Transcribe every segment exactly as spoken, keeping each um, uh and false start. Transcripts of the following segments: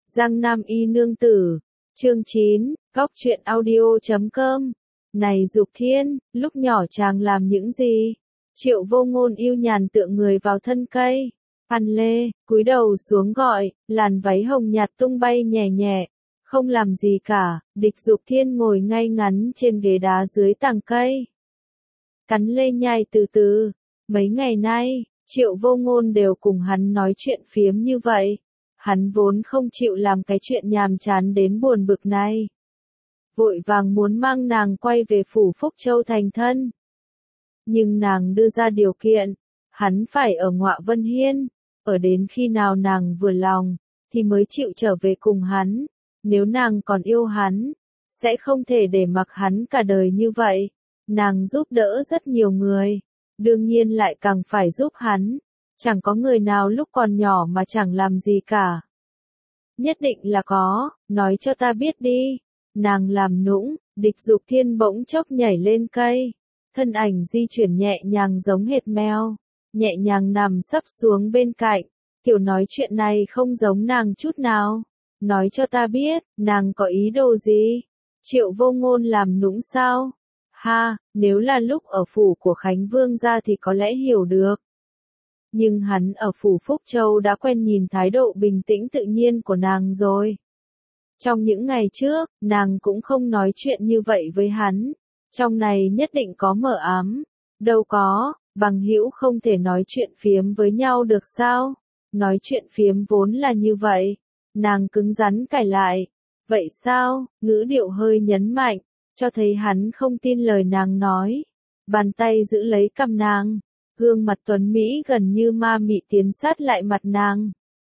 Giang Nam Y Nương Tử, chương chín, góc truyện audio chấm com. Này Dục Thiên, lúc nhỏ chàng làm những gì? Triệu Vô Ngôn yêu nhàn tựa người vào thân cây, ăn lê, cúi đầu xuống gọi, làn váy hồng nhạt tung bay nhẹ nhẹ. Không làm gì cả, Địch Dục Thiên ngồi ngay ngắn trên ghế đá dưới tàng cây. Cắn lê nhai từ từ. Mấy ngày nay, Triệu Vô Ngôn đều cùng hắn nói chuyện phiếm như vậy. Hắn vốn không chịu làm cái chuyện nhàm chán đến buồn bực này. Vội vàng muốn mang nàng quay về phủ Phúc Châu thành thân. Nhưng nàng đưa ra điều kiện, hắn phải ở Ngọa Vân Hiên, ở đến khi nào nàng vừa lòng, thì mới chịu trở về cùng hắn. Nếu nàng còn yêu hắn, sẽ không thể để mặc hắn cả đời như vậy. Nàng giúp đỡ rất nhiều người, đương nhiên lại càng phải giúp hắn. Chẳng có người nào lúc còn nhỏ mà chẳng làm gì cả. Nhất định là có, nói cho ta biết đi. Nàng làm nũng, Địch Dục Thiên bỗng chốc nhảy lên cây. Thân ảnh di chuyển nhẹ nhàng giống hệt mèo, nhẹ nhàng nằm sấp xuống bên cạnh. Kiểu nói chuyện này không giống nàng chút nào. Nói cho ta biết, nàng có ý đồ gì? Triệu Vô Ngôn làm nũng sao? Ha, nếu là lúc ở phủ của Khánh Vương gia thì có lẽ hiểu được. Nhưng hắn ở phủ Phúc Châu đã quen nhìn thái độ bình tĩnh tự nhiên của nàng rồi. Trong những ngày trước, nàng cũng không nói chuyện như vậy với hắn. Trong này nhất định có mờ ám. Đâu có, bằng hữu không thể nói chuyện phiếm với nhau được sao? Nói chuyện phiếm vốn là như vậy. Nàng cứng rắn cãi lại. Vậy sao? Ngữ điệu hơi nhấn mạnh, cho thấy hắn không tin lời nàng nói. Bàn tay giữ lấy cằm nàng. Gương mặt tuấn Mỹ gần như ma mị tiến sát lại mặt nàng.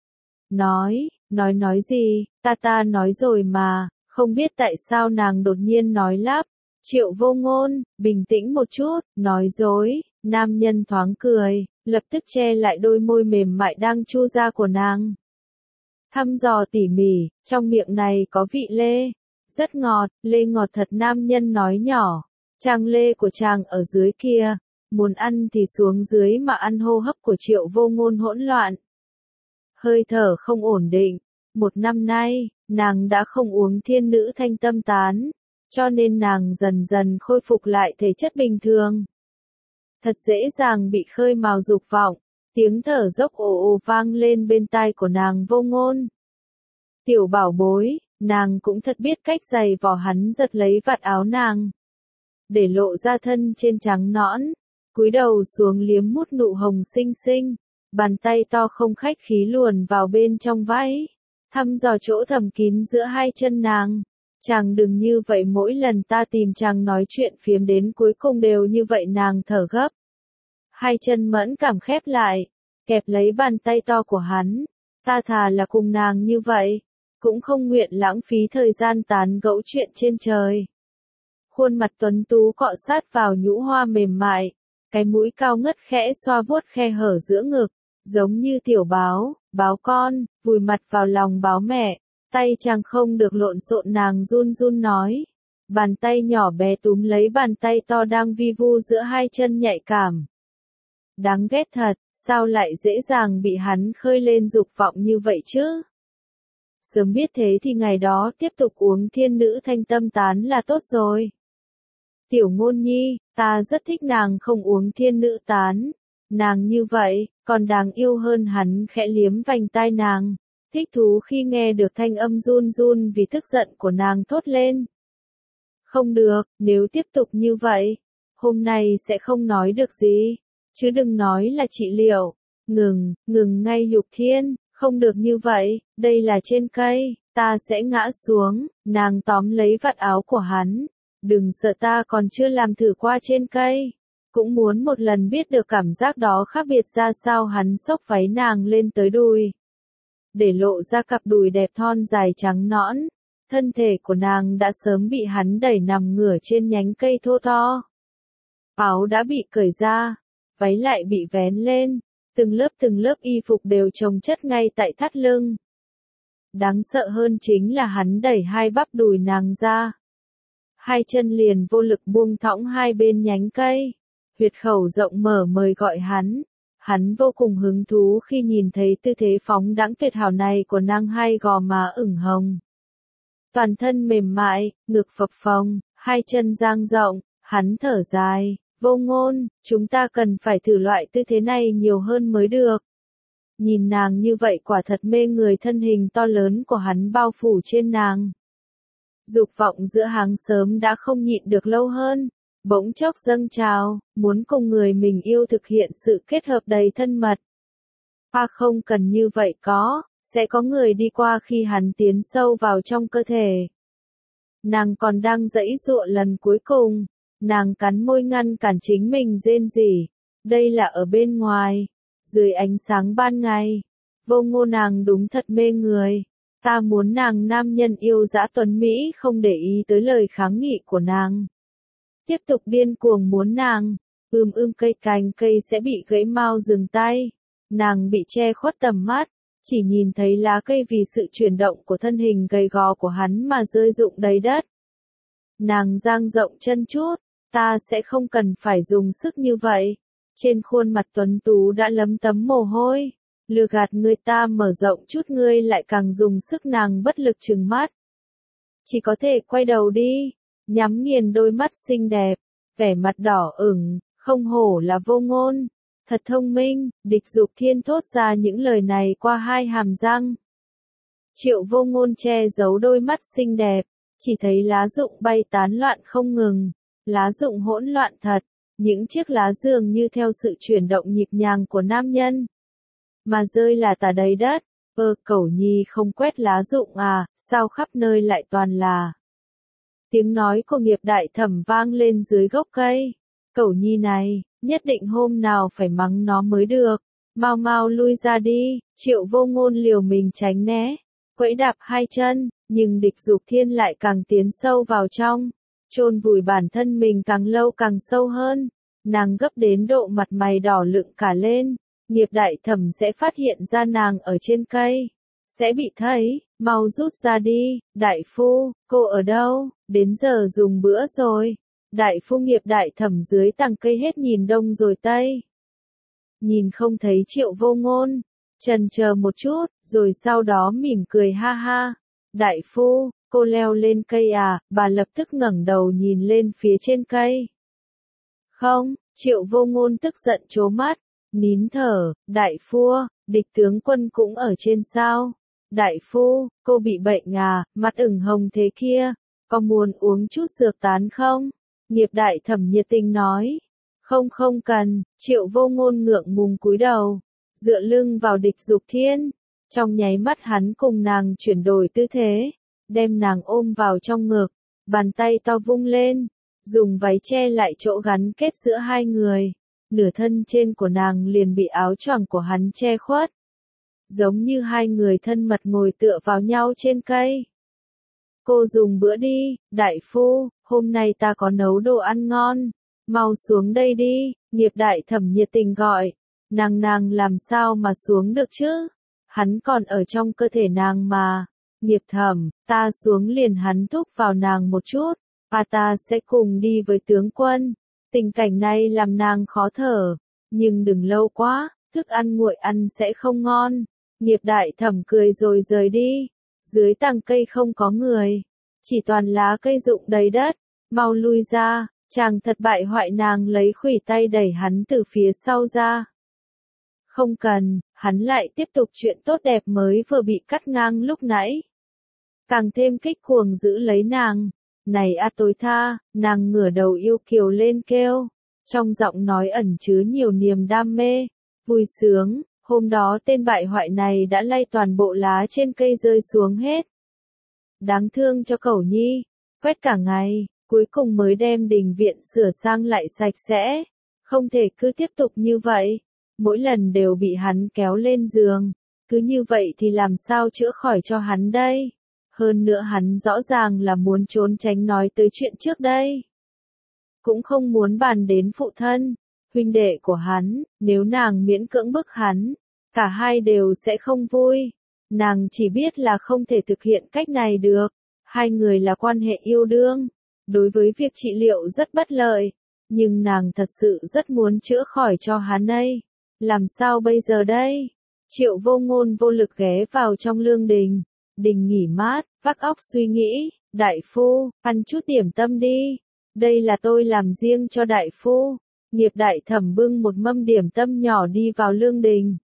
Nói, nói nói gì, ta ta nói rồi mà, không biết tại sao nàng đột nhiên nói lắp. Triệu Vô Ngôn, bình tĩnh một chút, nói dối, nam nhân thoáng cười, lập tức che lại đôi môi mềm mại đang chu ra của nàng. Thăm dò tỉ mỉ, trong miệng này có vị lê, rất ngọt, lê ngọt thật nam nhân nói nhỏ, trang lê của chàng ở dưới kia. Muốn ăn thì xuống dưới mà ăn. Hô hấp của Triệu Vô Ngôn hỗn loạn. Hơi thở không ổn định. Một năm nay, nàng đã không uống thiên nữ thanh tâm tán. Cho nên nàng dần dần khôi phục lại thể chất bình thường. Thật dễ dàng bị khơi mào dục vọng. Tiếng thở dốc ồ ồ vang lên bên tai của nàng Vô Ngôn. Tiểu bảo bối, nàng cũng thật biết cách giày vò hắn giật lấy vạt áo nàng. Để lộ ra thân trên trắng nõn. Cúi đầu xuống liếm mút nụ hồng xinh xinh, bàn tay to không khách khí luồn vào bên trong váy, thăm dò chỗ thầm kín giữa hai chân nàng. Chàng đừng như vậy, mỗi lần ta tìm chàng nói chuyện phiếm đến cuối cùng đều như vậy. Nàng thở gấp, hai chân mẫn cảm khép lại, kẹp lấy bàn tay to của hắn. Ta thà là cùng nàng như vậy, cũng không nguyện lãng phí thời gian tán gẫu chuyện trên trời. Khuôn mặt tuấn tú cọ sát vào nhũ hoa mềm mại. Cái mũi cao ngất khẽ xoa vuốt khe hở giữa ngực, giống như tiểu báo, báo con, vùi mặt vào lòng báo mẹ. Tay chàng không được lộn xộn, nàng run run nói. Bàn tay nhỏ bé túm lấy bàn tay to đang vi vu giữa hai chân nhạy cảm. Đáng ghét thật, sao lại dễ dàng bị hắn khơi lên dục vọng như vậy chứ? Sớm biết thế thì ngày đó tiếp tục uống thiên nữ thanh tâm tán là tốt rồi. Tiểu Ngôn Nhi, ta rất thích nàng không uống thiên nữ tán. Nàng như vậy, còn đáng yêu hơn. Hắn khẽ liếm vành tai nàng, thích thú khi nghe được thanh âm run run vì tức giận của nàng thốt lên. Không được, nếu tiếp tục như vậy, hôm nay sẽ không nói được gì, chứ đừng nói là trị liệu. Ngừng, ngừng ngay Dục Thiên, không được như vậy, đây là trên cây, ta sẽ ngã xuống. Nàng tóm lấy vạt áo của hắn. Đừng sợ, ta còn chưa làm thử qua trên cây. Cũng muốn một lần biết được cảm giác đó khác biệt ra sao. Hắn xốc váy nàng lên tới đùi, để lộ ra cặp đùi đẹp thon dài trắng nõn. Thân thể của nàng đã sớm bị hắn đẩy nằm ngửa trên nhánh cây thô to. Áo đã bị cởi ra, váy lại bị vén lên. Từng lớp từng lớp y phục đều chồng chất ngay tại thắt lưng. Đáng sợ hơn chính là hắn đẩy hai bắp đùi nàng ra. Hai chân liền vô lực buông thõng hai bên nhánh cây. Huyệt khẩu rộng mở mời gọi hắn. Hắn vô cùng hứng thú khi nhìn thấy tư thế phóng đãng tuyệt hảo này của nàng, hai gò má ửng hồng. Toàn thân mềm mại, ngực phập phồng, hai chân dang rộng, hắn thở dài, Vô Ngôn, chúng ta cần phải thử loại tư thế này nhiều hơn mới được. Nhìn nàng như vậy quả thật mê người, thân hình to lớn của hắn bao phủ trên nàng. Dục vọng giữa hắn sớm đã không nhịn được lâu hơn, bỗng chốc dâng trào, muốn cùng người mình yêu thực hiện sự kết hợp đầy thân mật. À không cần như vậy có, sẽ có người đi qua khi hắn tiến sâu vào trong cơ thể. Nàng còn đang giãy giụa lần cuối cùng, nàng cắn môi ngăn cản chính mình rên rỉ. Đây là ở bên ngoài, dưới ánh sáng ban ngày. Vô Ngôn, nàng đúng thật mê người. Ta muốn nàng, nam nhân yêu dã tuấn Mỹ không để ý tới lời kháng nghị của nàng. Tiếp tục điên cuồng muốn nàng, ưm ưm cây cành cây sẽ bị gãy mau dừng tay. Nàng bị che khuất tầm mắt, chỉ nhìn thấy lá cây vì sự chuyển động của thân hình gầy gò của hắn mà rơi rụng đầy đất. Nàng dang rộng chân chút, ta sẽ không cần phải dùng sức như vậy. Trên khuôn mặt tuấn tú đã lấm tấm mồ hôi. Lừa gạt người ta mở rộng chút ngươi lại càng dùng sức, nàng bất lực trừng mắt. Chỉ có thể quay đầu đi, nhắm nghiền đôi mắt xinh đẹp, vẻ mặt đỏ ửng, không hổ là Vô Ngôn. Thật thông minh, Địch Dục Thiên thốt ra những lời này qua hai hàm răng. Triệu Vô Ngôn che giấu đôi mắt xinh đẹp, chỉ thấy lá rụng bay tán loạn không ngừng, lá rụng hỗn loạn thật, những chiếc lá dường như theo sự chuyển động nhịp nhàng của nam nhân. Mà rơi là tả đầy đất, ơ Cẩu Nhi không quét lá rụng à, sao khắp nơi lại toàn là. Tiếng nói của Nghiệp Đại Thẩm vang lên dưới gốc cây. Cẩu Nhi này, nhất định hôm nào phải mắng nó mới được. Mau mau lui ra đi, Triệu Vô Ngôn liều mình tránh né, quẫy đạp hai chân, nhưng Địch Dục Thiên lại càng tiến sâu vào trong, chôn vùi bản thân mình càng lâu càng sâu hơn. Nàng gấp đến độ mặt mày đỏ lựng cả lên. Nghiệp Đại Thẩm sẽ phát hiện ra nàng ở trên cây, sẽ bị thấy, mau rút ra đi. Đại phu, cô ở đâu? Đến giờ dùng bữa rồi. Đại phu Nghiệp Đại Thẩm dưới tàng cây hết nhìn đông rồi tây. Nhìn không thấy Triệu Vô Ngôn, chần chờ một chút, rồi sau đó mỉm cười ha ha. Đại phu, cô leo lên cây à? Bà lập tức ngẩng đầu nhìn lên phía trên cây. Không, Triệu Vô Ngôn tức giận trố mắt, nín thở. Đại phu, Địch tướng quân cũng ở trên sao? Đại phu, cô bị bệnh à? Mặt ửng hồng thế kia, có muốn uống chút dược tán không? Nghiệp Đại Thẩm nhiệt tình nói. Không không cần. Triệu Vô Ngôn ngượng ngùng cúi đầu, dựa lưng vào Địch Dục Thiên. Trong nháy mắt hắn cùng nàng chuyển đổi tư thế, đem nàng ôm vào trong ngực, bàn tay to vung lên, dùng váy che lại chỗ gắn kết giữa hai người. Nửa thân trên của nàng liền bị áo choàng của hắn che khuất, giống như hai người thân mật ngồi tựa vào nhau trên cây. Cô dùng bữa đi, đại phu, hôm nay ta có nấu đồ ăn ngon, mau xuống đây đi. Nghiệp Đại Thẩm nhiệt tình gọi. Nàng nàng làm sao mà xuống được chứ? Hắn còn ở trong cơ thể nàng mà. Nghiệp Thẩm, ta xuống liền. Hắn thúc vào nàng một chút. À, ta sẽ cùng đi với tướng quân. Tình cảnh này làm nàng khó thở, nhưng đừng lâu quá, thức ăn nguội ăn sẽ không ngon. Nghiệp Đại Thẩm cười rồi rời đi. Dưới tàng cây không có người, chỉ toàn lá cây rụng đầy đất. Mau lui ra, chàng thật bại hoại. Nàng lấy khuỷu tay đẩy hắn từ phía sau ra. Không cần, hắn lại tiếp tục chuyện tốt đẹp mới vừa bị cắt ngang lúc nãy. Càng thêm kích cuồng giữ lấy nàng. Này a tối tha, nàng ngửa đầu yêu kiều lên kêu. Trong giọng nói ẩn chứa nhiều niềm đam mê, vui sướng. Hôm đó tên bại hoại này đã lay toàn bộ lá trên cây rơi xuống hết. Đáng thương cho Cẩu Nhi, quét cả ngày, cuối cùng mới đem đình viện sửa sang lại sạch sẽ. Không thể cứ tiếp tục như vậy, mỗi lần đều bị hắn kéo lên giường. Cứ như vậy thì làm sao chữa khỏi cho hắn đây? Hơn nữa hắn rõ ràng là muốn trốn tránh nói tới chuyện trước đây. Cũng không muốn bàn đến phụ thân, huynh đệ của hắn. Nếu nàng miễn cưỡng bức hắn, cả hai đều sẽ không vui. Nàng chỉ biết là không thể thực hiện cách này được. Hai người là quan hệ yêu đương, đối với việc trị liệu rất bất lợi. Nhưng nàng thật sự rất muốn chữa khỏi cho hắn ấy. Làm sao bây giờ đây? Triệu Vô Ngôn vô lực ghé vào trong lương đình. Đình nghỉ mát, vắt óc suy nghĩ, đại phu, ăn chút điểm tâm đi. Đây là tôi làm riêng cho đại phu. Nghiệp Đại Thẩm bưng một mâm điểm tâm nhỏ đi vào lương đình.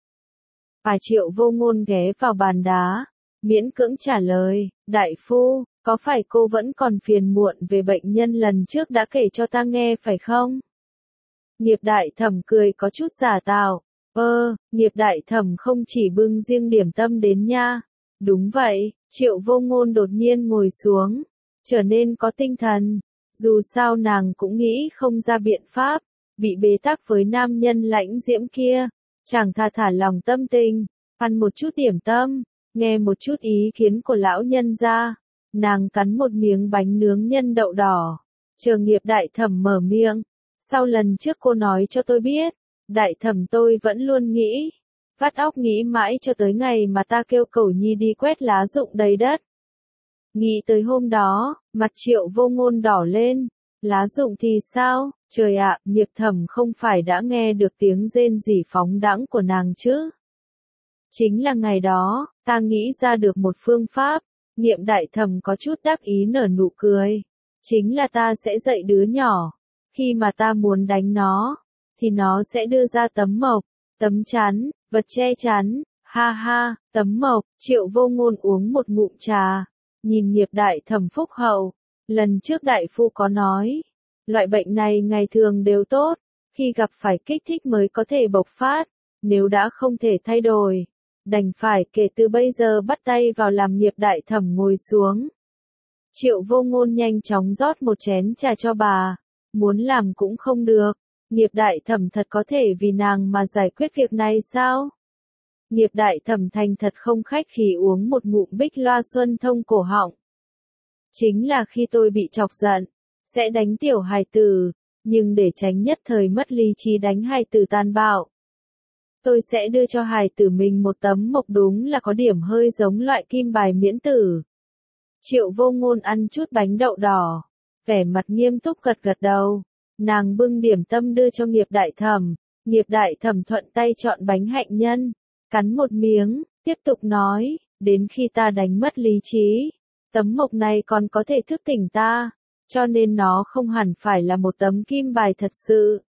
À Triệu Vô Ngôn ghé vào bàn đá, miễn cưỡng trả lời, đại phu, có phải cô vẫn còn phiền muộn về bệnh nhân lần trước đã kể cho ta nghe phải không? Nghiệp Đại Thẩm cười có chút giả tạo, ơ, Nghiệp Đại Thẩm không chỉ bưng riêng điểm tâm đến nha. Đúng vậy, Triệu Vô Ngôn đột nhiên ngồi xuống, trở nên có tinh thần. Dù sao nàng cũng nghĩ không ra biện pháp, bị bế tắc với nam nhân lãnh diễm kia, chẳng thà thả lòng tâm tình, ăn một chút điểm tâm, nghe một chút ý kiến của lão nhân ra. Nàng cắn một miếng bánh nướng nhân đậu đỏ, chờ Nghiệp Đại Thẩm mở miệng. Sau lần trước cô nói cho tôi biết, Đại Thẩm tôi vẫn luôn nghĩ, vắt óc nghĩ mãi cho tới ngày mà ta kêu Cẩu Nhi đi quét lá rụng đầy đất. Nghĩ tới hôm đó, mặt Triệu Vô Ngôn đỏ lên. Lá rụng thì sao? Trời ạ, Nghiệp Thẩm không phải đã nghe được tiếng rên rỉ phóng đãng của nàng chứ? Chính là ngày đó, ta nghĩ ra được một phương pháp. Nghiệm Đại Thẩm có chút đắc ý nở nụ cười. Chính là ta sẽ dạy đứa nhỏ. Khi mà ta muốn đánh nó, thì nó sẽ đưa ra tấm mộc, tấm chắn, vật che chắn. Ha ha, tấm mộc. Triệu Vô Ngôn uống một ngụm trà, nhìn Nghiệp Đại Thẩm phúc hậu. Lần trước đại phu có nói, loại bệnh này ngày thường đều tốt, khi gặp phải kích thích mới có thể bộc phát, nếu đã không thể thay đổi, đành phải kể từ bây giờ bắt tay vào làm. Nghiệp Đại Thẩm ngồi xuống. Triệu Vô Ngôn nhanh chóng rót một chén trà cho bà, muốn làm cũng không được. Nghiệp Đại Thẩm thật có thể vì nàng mà giải quyết việc này sao? Nghiệp Đại Thẩm thành thật không khách khí uống một ngụm Bích Loa Xuân thông cổ họng. Chính là khi tôi bị chọc giận, sẽ đánh tiểu hài tử, nhưng để tránh nhất thời mất lý trí đánh hài tử tàn bạo, tôi sẽ đưa cho hài tử mình một tấm mộc, đúng là có điểm hơi giống loại kim bài miễn tử. Triệu Vô Ngôn ăn chút bánh đậu đỏ, vẻ mặt nghiêm túc gật gật đầu. Nàng bưng điểm tâm đưa cho Nghiệp Đại Thẩm. Nghiệp Đại Thẩm thuận tay chọn bánh hạnh nhân, cắn một miếng, tiếp tục nói, đến khi ta đánh mất lý trí, tấm mộc này còn có thể thức tỉnh ta, cho nên nó không hẳn phải là một tấm kim bài thật sự,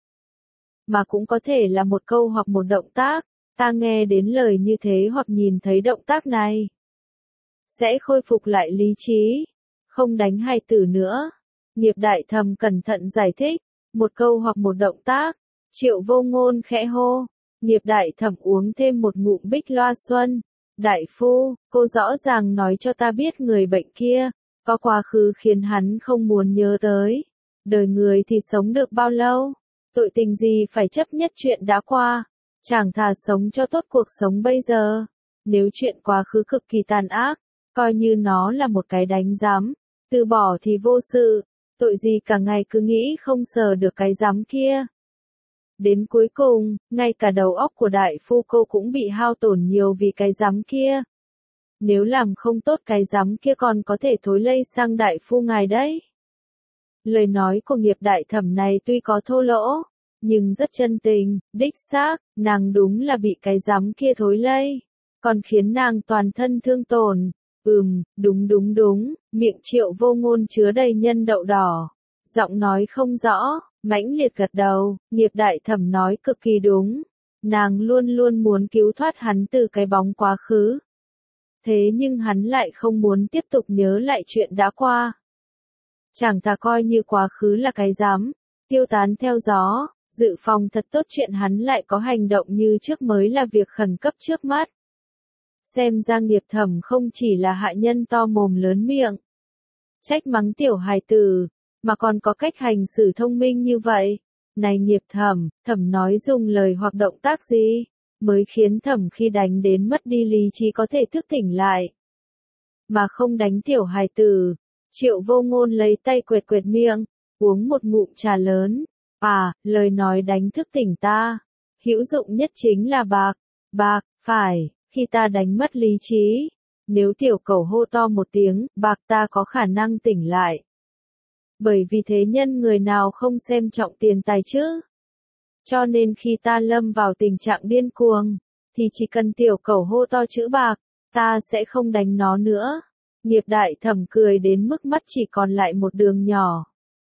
mà cũng có thể là một câu hoặc một động tác. Ta nghe đến lời như thế hoặc nhìn thấy động tác này, sẽ khôi phục lại lý trí, không đánh hài tử nữa. Nghiệp Đại Thẩm cẩn thận giải thích, một câu hoặc một động tác. Triệu Vô Ngôn khẽ hô. Nghiệp Đại Thẩm uống thêm một ngụm Bích Loa Xuân. Đại phu, cô rõ ràng nói cho ta biết người bệnh kia có quá khứ khiến hắn không muốn nhớ tới. Đời người thì sống được bao lâu? Tội tình gì phải chấp nhất chuyện đã qua? Chẳng thà sống cho tốt cuộc sống bây giờ. Nếu chuyện quá khứ cực kỳ tàn ác, coi như nó là một cái đánh giám, từ bỏ thì vô sự. Tội gì cả ngày cứ nghĩ không sờ được cái giám kia. Đến cuối cùng, ngay cả đầu óc của đại phu cô cũng bị hao tổn nhiều vì cái giám kia. Nếu làm không tốt cái giám kia còn có thể thối lây sang đại phu ngài đấy. Lời nói của Nghiệp Đại Thẩm này tuy có thô lỗ, nhưng rất chân tình. Đích xác, nàng đúng là bị cái giám kia thối lây, còn khiến nàng toàn thân thương tổn. Ừm, đúng đúng đúng. Miệng Triệu Vô Ngôn chứa đầy nhân đậu đỏ, giọng nói không rõ, mãnh liệt gật đầu. Nghiệp Đại Thẩm nói cực kỳ đúng, nàng luôn luôn muốn cứu thoát hắn từ cái bóng quá khứ. Thế nhưng hắn lại không muốn tiếp tục nhớ lại chuyện đã qua. Chẳng thà coi như quá khứ là cái giám, tiêu tán theo gió, dự phòng thật tốt chuyện hắn lại có hành động như trước mới là việc khẩn cấp trước mắt. Xem ra Nghiệp Thẩm không chỉ là hạ nhân to mồm lớn miệng, trách mắng tiểu hài tử, mà còn có cách hành xử thông minh như vậy. Này Nghiệp Thẩm, Thẩm nói dùng lời hoặc động tác gì mới khiến Thẩm khi đánh đến mất đi lý trí có thể thức tỉnh lại, mà không đánh tiểu hài tử? Triệu Vô Ngôn lấy tay quệt quệt miệng, uống một ngụm trà lớn. À, lời nói đánh thức tỉnh ta, hữu dụng nhất chính là bạc. Bạc, phải, khi ta đánh mất lý trí, nếu tiểu cẩu hô to một tiếng, bạc, ta có khả năng tỉnh lại. Bởi vì thế nhân người nào không xem trọng tiền tài chứ? Cho nên khi ta lâm vào tình trạng điên cuồng, thì chỉ cần tiểu cẩu hô to chữ bạc, ta sẽ không đánh nó nữa. Nghiệp đại thẩm cười đến mức mắt chỉ còn lại một đường nhỏ.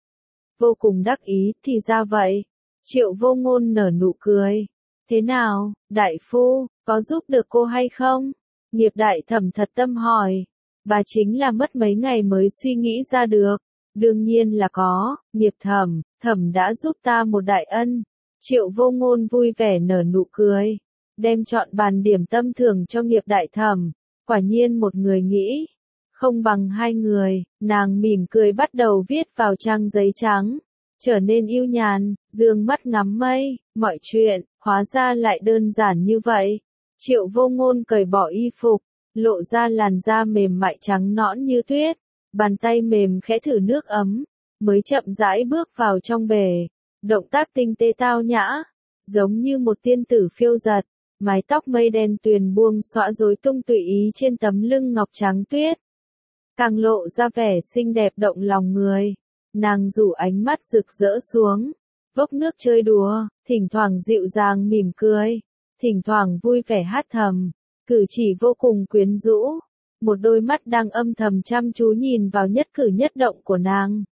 Vô cùng đắc ý, thì ra vậy. Triệu Vô Ngôn nở nụ cười. Thế nào, đại phu, có giúp được cô hay không? Nghiệp đại thẩm thật tâm hỏi. Bà chính là mất mấy ngày mới suy nghĩ ra được. Đương nhiên là có, nghiệp thẩm, thẩm đã giúp ta một đại ân. Triệu Vô Ngôn vui vẻ nở nụ cười. Đem chọn bàn điểm tâm thưởng cho nghiệp đại thẩm. Quả nhiên một người nghĩ. Không bằng hai người, nàng mỉm cười bắt đầu viết vào trang giấy trắng. Trở nên yêu nhàn, dương mắt ngắm mây, mọi chuyện, hóa ra lại đơn giản như vậy. Triệu Vô Ngôn cởi bỏ y phục, lộ ra làn da mềm mại trắng nõn như tuyết, bàn tay mềm khẽ thử nước ấm, mới chậm rãi bước vào trong bể. Động tác tinh tế tao nhã, giống như một tiên tử phiêu giật, mái tóc mây đen tuyền buông xõa rối tung tùy ý trên tấm lưng ngọc trắng tuyết. Càng lộ ra vẻ xinh đẹp động lòng người. Nàng rủ ánh mắt rực rỡ xuống, vốc nước chơi đùa, thỉnh thoảng dịu dàng mỉm cười, thỉnh thoảng vui vẻ hát thầm, cử chỉ vô cùng quyến rũ. Một đôi mắt đang âm thầm chăm chú nhìn vào nhất cử nhất động của nàng.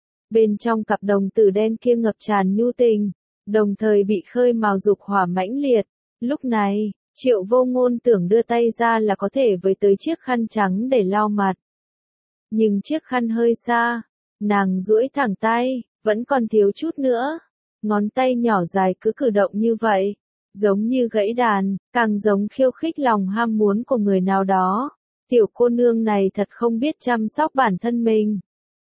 Bên trong cặp đồng tử đen kia ngập tràn nhu tình, đồng thời bị khơi mào dục hỏa mãnh liệt. Lúc này, Triệu Vô Ngôn tưởng đưa tay ra là có thể với tới chiếc khăn trắng để lau mặt. Nhưng chiếc khăn hơi xa, nàng duỗi thẳng tay, vẫn còn thiếu chút nữa. Ngón tay nhỏ dài cứ cử động như vậy, giống như gãy đàn, càng giống khiêu khích lòng ham muốn của người nào đó. Tiểu cô nương này thật không biết chăm sóc bản thân mình.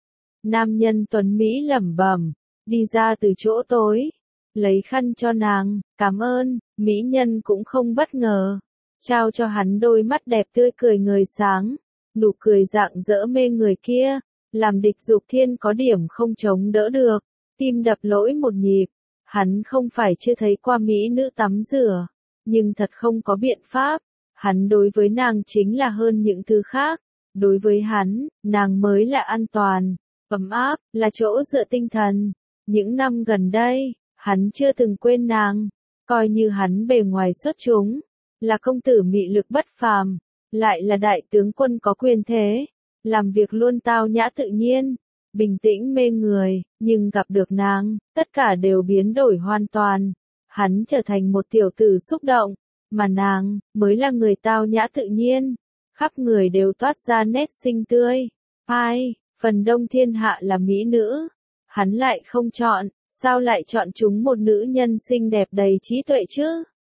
Nam nhân tuấn Mỹ lẩm bẩm, đi ra từ chỗ tối, lấy khăn cho nàng, cảm ơn. Mỹ nhân cũng không bất ngờ, trao cho hắn đôi mắt đẹp tươi cười ngời sáng, nụ cười rạng rỡ mê người kia, làm Địch Dục Thiên có điểm không chống đỡ được, tim đập lỗi một nhịp. Hắn không phải chưa thấy qua mỹ nữ tắm rửa, nhưng thật không có biện pháp. Hắn đối với nàng chính là hơn những thứ khác. Đối với hắn, nàng mới là an toàn, ấm áp, là chỗ dựa tinh thần. Những năm gần đây, hắn chưa từng quên nàng, coi như hắn bề ngoài xuất chúng, là công tử mị lực bất phàm, lại là đại tướng quân có quyền thế, làm việc luôn tao nhã tự nhiên, bình tĩnh mê người, nhưng gặp được nàng, tất cả đều biến đổi hoàn toàn. Hắn trở thành một tiểu tử xúc động, mà nàng mới là người tao nhã tự nhiên, khắp người đều toát ra nét xinh tươi. Ai, phần đông thiên hạ là mỹ nữ, hắn lại không chọn, sao lại chọn chúng một nữ nhân xinh đẹp đầy trí tuệ chứ?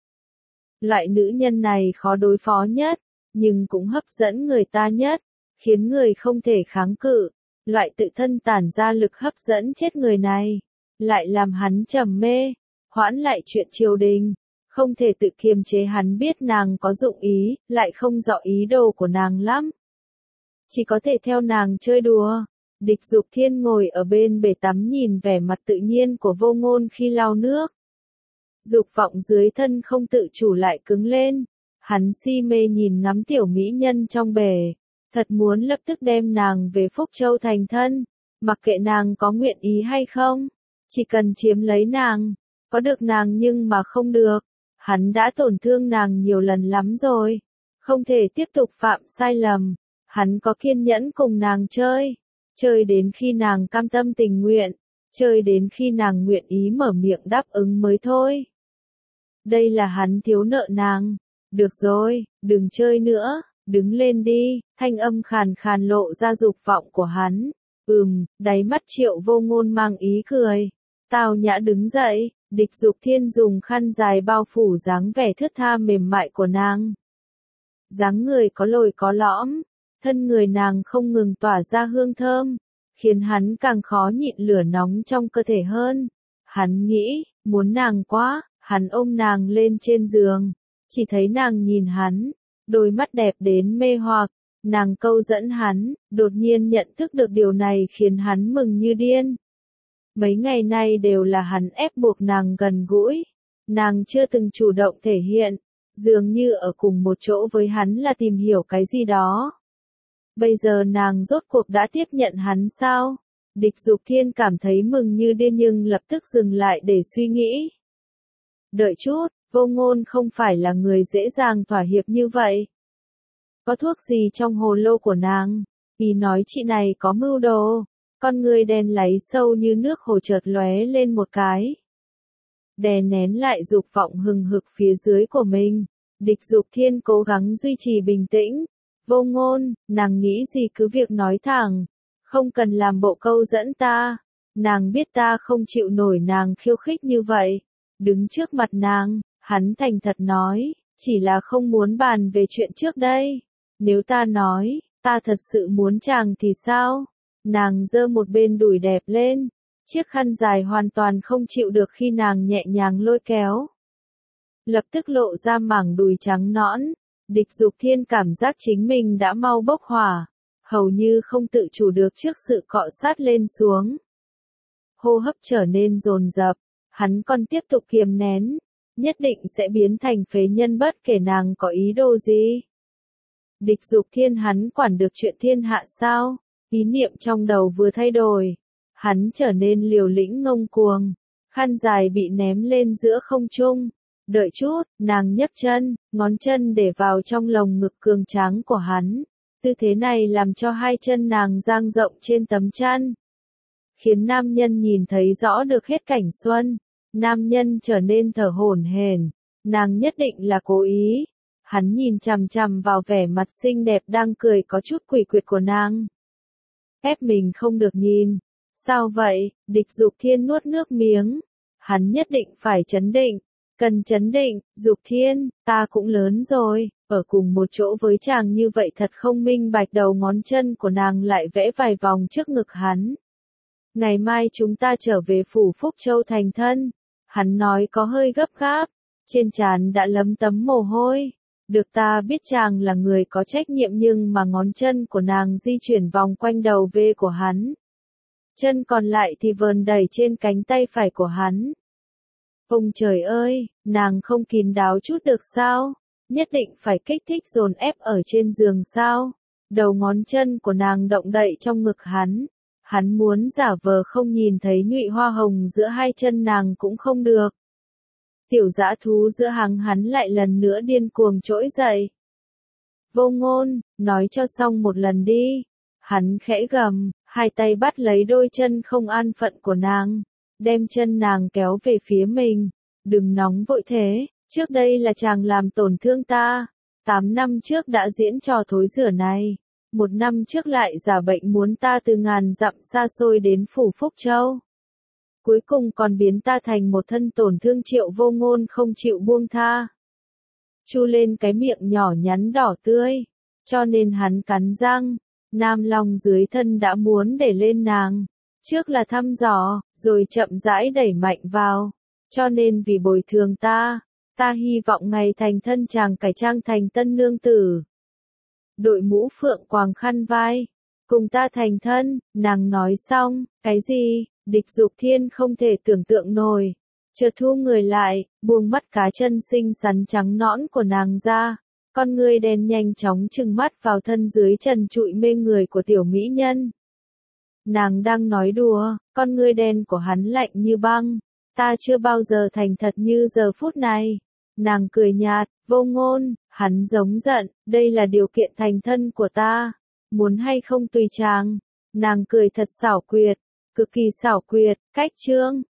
Loại nữ nhân này khó đối phó nhất, nhưng cũng hấp dẫn người ta nhất, khiến người không thể kháng cự. Loại tự thân tản ra lực hấp dẫn chết người này, lại làm hắn trầm mê, hoãn lại chuyện triều đình, không thể tự kiềm chế. Hắn biết nàng có dụng ý, lại không rõ ý đồ của nàng lắm, chỉ có thể theo nàng chơi đùa. Địch Dục Thiên ngồi ở bên bể tắm nhìn vẻ mặt tự nhiên của Vô Ngôn khi lau nước. Dục vọng dưới thân không tự chủ lại cứng lên, hắn si mê nhìn ngắm tiểu mỹ nhân trong bể. Thật muốn lập tức đem nàng về Phúc Châu thành thân, mặc kệ nàng có nguyện ý hay không, chỉ cần chiếm lấy nàng, có được nàng nhưng mà không được. Hắn đã tổn thương nàng nhiều lần lắm rồi, không thể tiếp tục phạm sai lầm. Hắn có kiên nhẫn cùng nàng chơi, chơi đến khi nàng cam tâm tình nguyện, chơi đến khi nàng nguyện ý mở miệng đáp ứng mới thôi. Đây là hắn thiếu nợ nàng. Được rồi, đừng chơi nữa. Đứng lên đi, thanh âm khàn khàn lộ ra dục vọng của hắn. Ừm, đáy mắt Triệu Vô Ngôn mang ý cười. Tào nhã đứng dậy, Địch Dục Thiên dùng khăn dài bao phủ dáng vẻ thướt tha mềm mại của nàng. Dáng người có lồi có lõm, thân người nàng không ngừng tỏa ra hương thơm, khiến hắn càng khó nhịn lửa nóng trong cơ thể hơn. Hắn nghĩ, muốn nàng quá, hắn ôm nàng lên trên giường, chỉ thấy nàng nhìn hắn. Đôi mắt đẹp đến mê hoặc, nàng câu dẫn hắn, đột nhiên nhận thức được điều này khiến hắn mừng như điên. Mấy ngày nay đều là hắn ép buộc nàng gần gũi, nàng chưa từng chủ động thể hiện, dường như ở cùng một chỗ với hắn là tìm hiểu cái gì đó. Bây giờ nàng rốt cuộc đã tiếp nhận hắn sao? Địch Dục Thiên cảm thấy mừng như điên nhưng lập tức dừng lại để suy nghĩ. Đợi chút, Vô Ngôn không phải là người dễ dàng thỏa hiệp như vậy. Có thuốc gì trong hồ lô của nàng? Ý nói chị này có mưu đồ. Con người đen láy sâu như nước hồ chợt lóe lên một cái. Đè nén lại dục vọng hừng hực phía dưới của mình. Địch Dục Thiên cố gắng duy trì bình tĩnh. Vô Ngôn, nàng nghĩ gì cứ việc nói thẳng. Không cần làm bộ câu dẫn ta. Nàng biết ta không chịu nổi nàng khiêu khích như vậy. Đứng trước mặt nàng, hắn thành thật nói, chỉ là không muốn bàn về chuyện trước đây. Nếu ta nói, ta thật sự muốn chàng thì sao? Nàng giơ một bên đùi đẹp lên. Chiếc khăn dài hoàn toàn không chịu được khi nàng nhẹ nhàng lôi kéo. Lập tức lộ ra mảng đùi trắng nõn. Địch Dục Thiên cảm giác chính mình đã mau bốc hỏa. Hầu như không tự chủ được trước sự cọ sát lên xuống. Hô hấp trở nên dồn dập. Hắn còn tiếp tục kiềm nén. Nhất định sẽ biến thành phế nhân bất kể nàng có ý đồ gì. Địch Dục Thiên hắn quản được chuyện thiên hạ sao? Ý niệm trong đầu vừa thay đổi. Hắn trở nên liều lĩnh ngông cuồng. Khăn dài bị ném lên giữa không trung. Đợi chút, nàng nhấc chân, ngón chân để vào trong lồng ngực cường tráng của hắn. Tư thế này làm cho hai chân nàng dang rộng trên tấm chăn. Khiến nam nhân nhìn thấy rõ được hết cảnh xuân. Nam nhân trở nên thở hổn hển. Nàng nhất định là cố ý. Hắn nhìn chằm chằm vào vẻ mặt xinh đẹp đang cười có chút quỷ quyệt của nàng. Ép mình không được nhìn. Sao vậy? Địch Dục Thiên nuốt nước miếng. Hắn nhất định phải trấn định. Cần trấn định, Dục Thiên, ta cũng lớn rồi. Ở cùng một chỗ với chàng như vậy thật không minh bạch. Đầu ngón chân của nàng lại vẽ vài vòng trước ngực hắn. Ngày mai chúng ta trở về phủ Phúc Châu thành thân. Hắn nói có hơi gấp gáp. Trên trán đã lấm tấm mồ hôi. Được ta biết chàng là người có trách nhiệm nhưng mà ngón chân của nàng di chuyển vòng quanh đầu V của hắn. Chân còn lại thì vờn đẩy trên cánh tay phải của hắn. Ông trời ơi, nàng không kín đáo chút được sao? Nhất định phải kích thích dồn ép ở trên giường sao? Đầu ngón chân của nàng động đậy trong ngực hắn. Hắn muốn giả vờ không nhìn thấy nhụy hoa hồng giữa hai chân nàng cũng không được. Tiểu dã thú giữa hàng hắn lại lần nữa điên cuồng trỗi dậy. Vô Ngôn, nói cho xong một lần đi. Hắn khẽ gầm, hai tay bắt lấy đôi chân không an phận của nàng. Đem chân nàng kéo về phía mình. Đừng nóng vội thế, trước đây là chàng làm tổn thương ta. Tám năm trước đã diễn trò thối rửa này. Một năm trước lại giả bệnh muốn ta từ ngàn dặm xa xôi đến phủ Phúc Châu. Cuối cùng còn biến ta thành một thân tổn thương. Triệu Vô Ngôn không chịu buông tha. Chu lên cái miệng nhỏ nhắn đỏ tươi. Cho nên hắn cắn răng. Nam Long dưới thân đã muốn để lên nàng. Trước là thăm dò, rồi chậm rãi đẩy mạnh vào. Cho nên vì bồi thường ta, ta hy vọng ngày thành thân chàng cải trang thành tân nương tử. Đội mũ phượng quàng khăn vai. Cùng ta thành thân, nàng nói xong, cái gì? Địch Dục Thiên không thể tưởng tượng nổi. Chợt thu người lại, buông mắt cá chân xinh xắn trắng nõn của nàng ra. Con người đen nhanh chóng trừng mắt vào thân dưới trần trụi mê người của tiểu mỹ nhân. Nàng đang nói đùa, con người đen của hắn lạnh như băng. Ta chưa bao giờ thành thật như giờ phút này. Nàng cười nhạt, Vô Ngôn, hắn giống giận, đây là điều kiện thành thân của ta. Muốn hay không tùy chàng. Nàng cười thật xảo quyệt, cực kỳ xảo quyệt, cách chương.